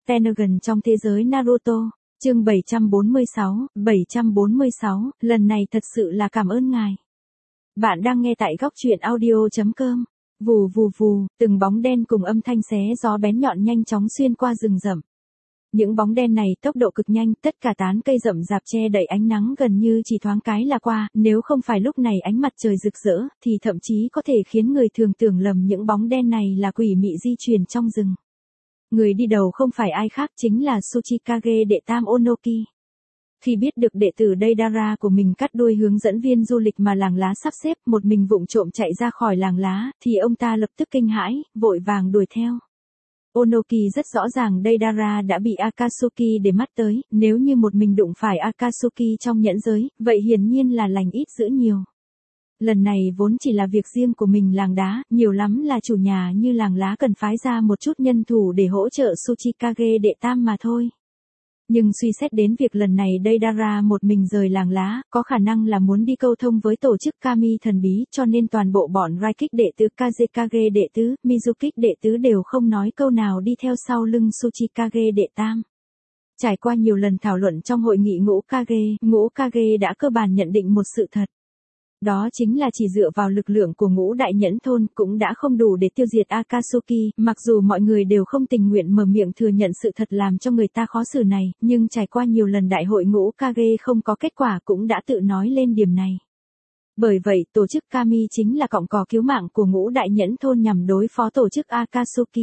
Pentagon trong thế giới Naruto. Chương 746, lần này thật sự là cảm ơn ngài. Bạn đang nghe tại góc truyện audio.com. Vù vù vù, từng bóng đen cùng âm thanh xé gió bén nhọn nhanh chóng xuyên qua rừng rậm. Những bóng đen này tốc độ cực nhanh, tất cả tán cây rậm rạp che đậy ánh nắng gần như chỉ thoáng cái là qua, nếu không phải lúc này ánh mặt trời rực rỡ, thì thậm chí có thể khiến người thường tưởng lầm những bóng đen này là quỷ mị di chuyển trong rừng. Người đi đầu không phải ai khác chính là Tsuchikage đệ tam Onoki. Khi biết được đệ tử Deidara của mình cắt đuôi hướng dẫn viên du lịch mà làng lá sắp xếp một mình vụng trộm chạy ra khỏi làng lá, thì ông ta lập tức kinh hãi, vội vàng đuổi theo. Onoki rất rõ ràng Deidara đã bị Akatsuki để mắt tới, nếu như một mình đụng phải Akatsuki trong nhẫn giới, vậy hiển nhiên là lành ít dữ nhiều. Lần này vốn chỉ là việc riêng của mình làng đá, nhiều lắm là chủ nhà như làng lá cần phái ra một chút nhân thủ để hỗ trợ Tsuchikage đệ tam mà thôi. Nhưng suy xét đến việc lần này Deidara một mình rời làng lá, có khả năng là muốn đi câu thông với tổ chức Kami thần bí, cho nên toàn bộ bọn Raikik đệ tứ, Kazekage đệ tứ, Mizukik đệ tứ đều không nói câu nào đi theo sau lưng Tsuchikage đệ tam. Trải qua nhiều lần thảo luận trong hội nghị Ngũ Kage đã cơ bản nhận định một sự thật. Đó chính là chỉ dựa vào lực lượng của Ngũ Đại Nhẫn Thôn cũng đã không đủ để tiêu diệt Akatsuki, mặc dù mọi người đều không tình nguyện mở miệng thừa nhận sự thật làm cho người ta khó xử này, nhưng trải qua nhiều lần đại hội Ngũ Kage không có kết quả cũng đã tự nói lên điểm này. Bởi vậy, tổ chức Kami chính là cọng cỏ cứu mạng của Ngũ Đại Nhẫn Thôn nhằm đối phó tổ chức Akatsuki.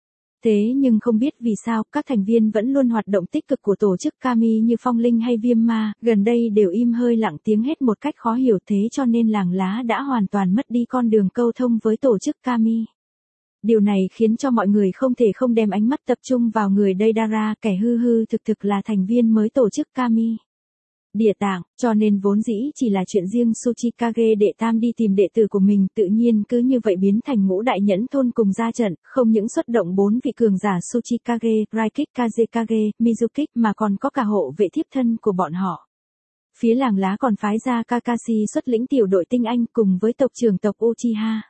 Thế nhưng không biết vì sao, các thành viên vẫn luôn hoạt động tích cực của tổ chức Kami như Phong Linh hay Viêm Ma, gần đây đều im hơi lặng tiếng hết một cách khó hiểu, thế cho nên làng lá đã hoàn toàn mất đi con đường câu thông với tổ chức Kami. Điều này khiến cho mọi người không thể không đem ánh mắt tập trung vào người Deidara, kẻ hư thực là thành viên mới tổ chức Kami. Địa tạng, cho nên vốn dĩ chỉ là chuyện riêng Tsuchikage đệ tam đi tìm đệ tử của mình, tự nhiên cứ như vậy biến thành Ngũ Đại Nhẫn Thôn cùng ra trận, không những xuất động 4 vị cường giả Tsuchikage, Raikik, Kazekage, Mizukik mà còn có cả hộ vệ thiếp thân của bọn họ. Phía làng lá còn phái ra Kakashi xuất lĩnh tiểu đội tinh anh cùng với tộc trưởng tộc Uchiha.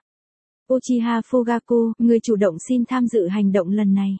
Uchiha Fugaku, người chủ động xin tham dự hành động lần này.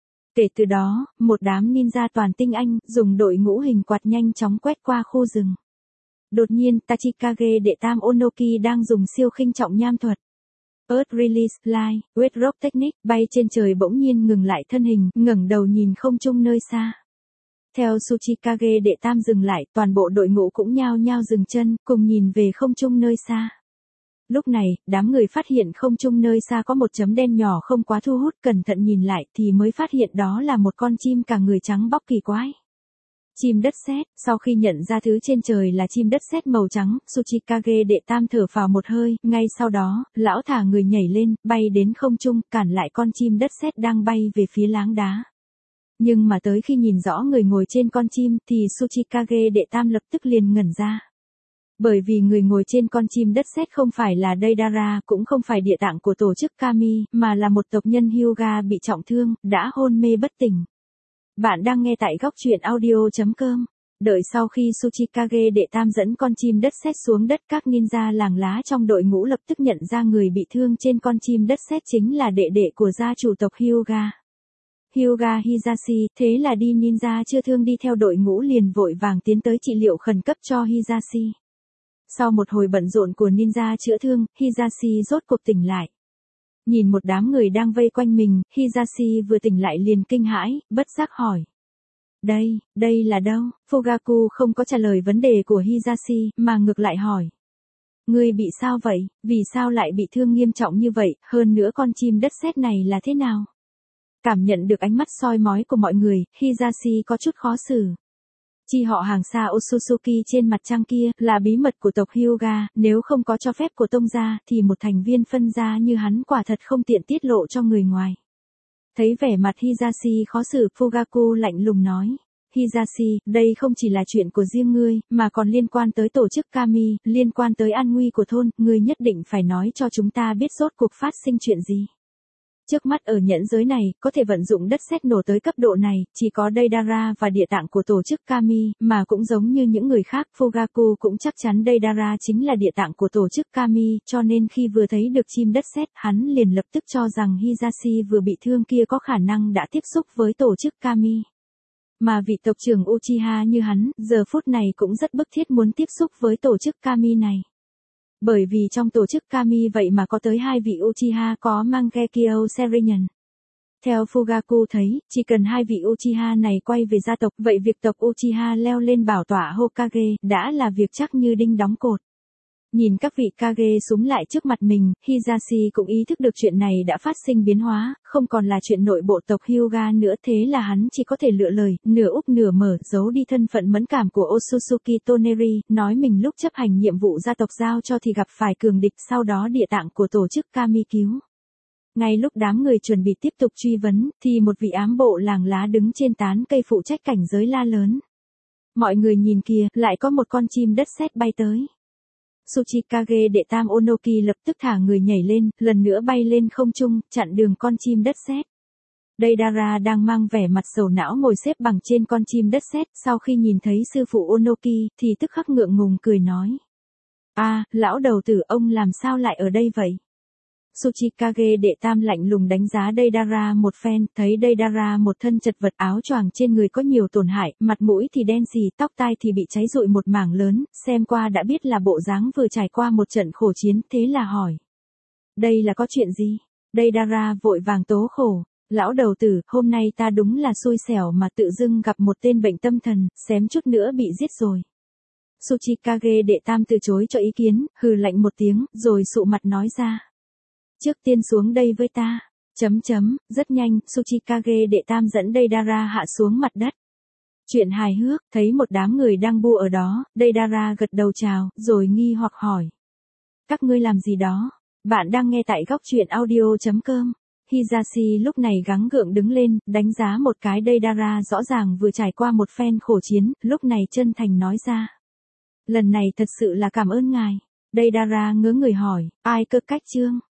Kể từ đó, một đám ninja toàn tinh anh, dùng đội ngũ hình quạt nhanh chóng quét qua khu rừng. Đột nhiên, Tachikage đệ tam Onoki đang dùng siêu khinh trọng nham thuật. Earth Release Light, Wet Rock Technique, bay trên trời bỗng nhiên ngừng lại thân hình, ngẩng đầu nhìn không trung nơi xa. Theo Tsuchikage đệ tam dừng lại, toàn bộ đội ngũ cũng nhao nhao dừng chân, cùng nhìn về không trung nơi xa. Lúc này, đám người phát hiện không trung nơi xa có một chấm đen nhỏ không quá thu hút, cẩn thận nhìn lại thì mới phát hiện đó là một con chim cả người trắng bóc kỳ quái. Chim đất sét, sau khi nhận ra thứ trên trời là chim đất sét màu trắng, Tsuchikage đệ tam thở phào một hơi, ngay sau đó, lão thả người nhảy lên, bay đến không trung, cản lại con chim đất sét đang bay về phía láng đá. Nhưng mà tới khi nhìn rõ người ngồi trên con chim thì Tsuchikage đệ tam lập tức liền ngẩn ra. Bởi vì người ngồi trên con chim đất sét không phải là Deidara, cũng không phải địa tạng của tổ chức Kami, mà là một tộc nhân Hyuga bị trọng thương, đã hôn mê bất tỉnh. Bạn đang nghe tại góc truyện audio.com. Đợi sau khi Tsuchikage đệ tam dẫn con chim đất sét xuống đất, các ninja làng lá trong đội ngũ lập tức nhận ra người bị thương trên con chim đất sét chính là đệ đệ của gia chủ tộc Hyuga. Hyuga Hisashi, thế là đi ninja chưa thương đi theo đội ngũ liền vội vàng tiến tới trị liệu khẩn cấp cho Hisashi. Sau một hồi bận rộn của ninja chữa thương, Hisashi rốt cuộc tỉnh lại. Nhìn một đám người đang vây quanh mình, Hisashi vừa tỉnh lại liền kinh hãi, bất giác hỏi. Đây là đâu? Fugaku không có trả lời vấn đề của Hisashi, mà ngược lại hỏi. Ngươi bị sao vậy? Vì sao lại bị thương nghiêm trọng như vậy? Hơn nữa con chim đất sét này là thế nào? Cảm nhận được ánh mắt soi mói của mọi người, Hisashi có chút khó xử. Chi họ hàng xa Otsutsuki trên mặt trăng kia là bí mật của tộc Hyuga, nếu không có cho phép của tông gia thì một thành viên phân gia như hắn quả thật không tiện tiết lộ cho người ngoài. Thấy vẻ mặt Hisashi khó xử, Fugaku lạnh lùng nói. Hisashi, đây không chỉ là chuyện của riêng ngươi, mà còn liên quan tới tổ chức Kami, liên quan tới an nguy của thôn, ngươi nhất định phải nói cho chúng ta biết rốt cuộc phát sinh chuyện gì. Trước mắt ở nhẫn giới này, có thể vận dụng đất sét nổ tới cấp độ này, chỉ có Deidara và địa tạng của tổ chức Kami, mà cũng giống như những người khác, Fugaku cũng chắc chắn Deidara chính là địa tạng của tổ chức Kami, cho nên khi vừa thấy được chim đất sét, hắn liền lập tức cho rằng Hisashi vừa bị thương kia có khả năng đã tiếp xúc với tổ chức Kami. Mà vị tộc trưởng Uchiha như hắn, giờ phút này cũng rất bức thiết muốn tiếp xúc với tổ chức Kami này. Bởi vì trong tổ chức Kami vậy mà có tới 2 vị Uchiha có Mangekyo Sharingan. Theo Fugaku thấy, chỉ cần 2 vị Uchiha này quay về gia tộc, vậy việc tộc Uchiha leo lên bảo tọa Hokage đã là việc chắc như đinh đóng cột. Nhìn các vị Kage súng lại trước mặt mình, Hisashi cũng ý thức được chuyện này đã phát sinh biến hóa, không còn là chuyện nội bộ tộc Hyuga nữa, thế là hắn chỉ có thể lựa lời, nửa úp nửa mở, giấu đi thân phận mẫn cảm của Otsutsuki Toneri, nói mình lúc chấp hành nhiệm vụ gia tộc giao cho thì gặp phải cường địch, sau đó địa tạng của tổ chức Kami cứu. Ngay lúc đám người chuẩn bị tiếp tục truy vấn, thì một vị ám bộ làng lá đứng trên tán cây phụ trách cảnh giới la lớn. Mọi người nhìn kìa, lại có một con chim đất sét bay tới. Tsuchikage đệ tam Onoki lập tức thả người nhảy lên, lần nữa bay lên không trung, chặn đường con chim đất sét. Deidara đang mang vẻ mặt sầu não ngồi xếp bằng trên con chim đất sét, sau khi nhìn thấy sư phụ Onoki, thì tức khắc ngượng ngùng cười nói. Lão đầu tử, ông làm sao lại ở đây vậy? Tsuchikage đệ tam lạnh lùng đánh giá Deidara một phen, thấy Deidara một thân chật vật, áo choàng trên người có nhiều tổn hại, mặt mũi thì đen xì, tóc tai thì bị cháy rụi một mảng lớn, xem qua đã biết là bộ dáng vừa trải qua một trận khổ chiến, thế là hỏi. Đây là có chuyện gì? Deidara vội vàng tố khổ. Lão đầu tử, hôm nay ta đúng là xui xẻo mà tự dưng gặp một tên bệnh tâm thần, xém chút nữa bị giết rồi. Tsuchikage đệ tam từ chối cho ý kiến, hừ lạnh một tiếng, rồi sụ mặt nói ra. Trước tiên xuống đây với ta. Rất nhanh, Tsuchikage đệ tam dẫn Deidara hạ xuống mặt đất. Chuyện hài hước, thấy một đám người đang bu ở đó, Deidara gật đầu chào, rồi nghi hoặc hỏi. Các ngươi làm gì đó? Bạn đang nghe tại góc truyện audio.com. Hisashi lúc này gắng gượng đứng lên, đánh giá một cái Deidara rõ ràng vừa trải qua một phen khổ chiến, lúc này chân thành nói ra. Lần này thật sự là cảm ơn ngài. Deidara ngớ người hỏi, ai cơ cách chương?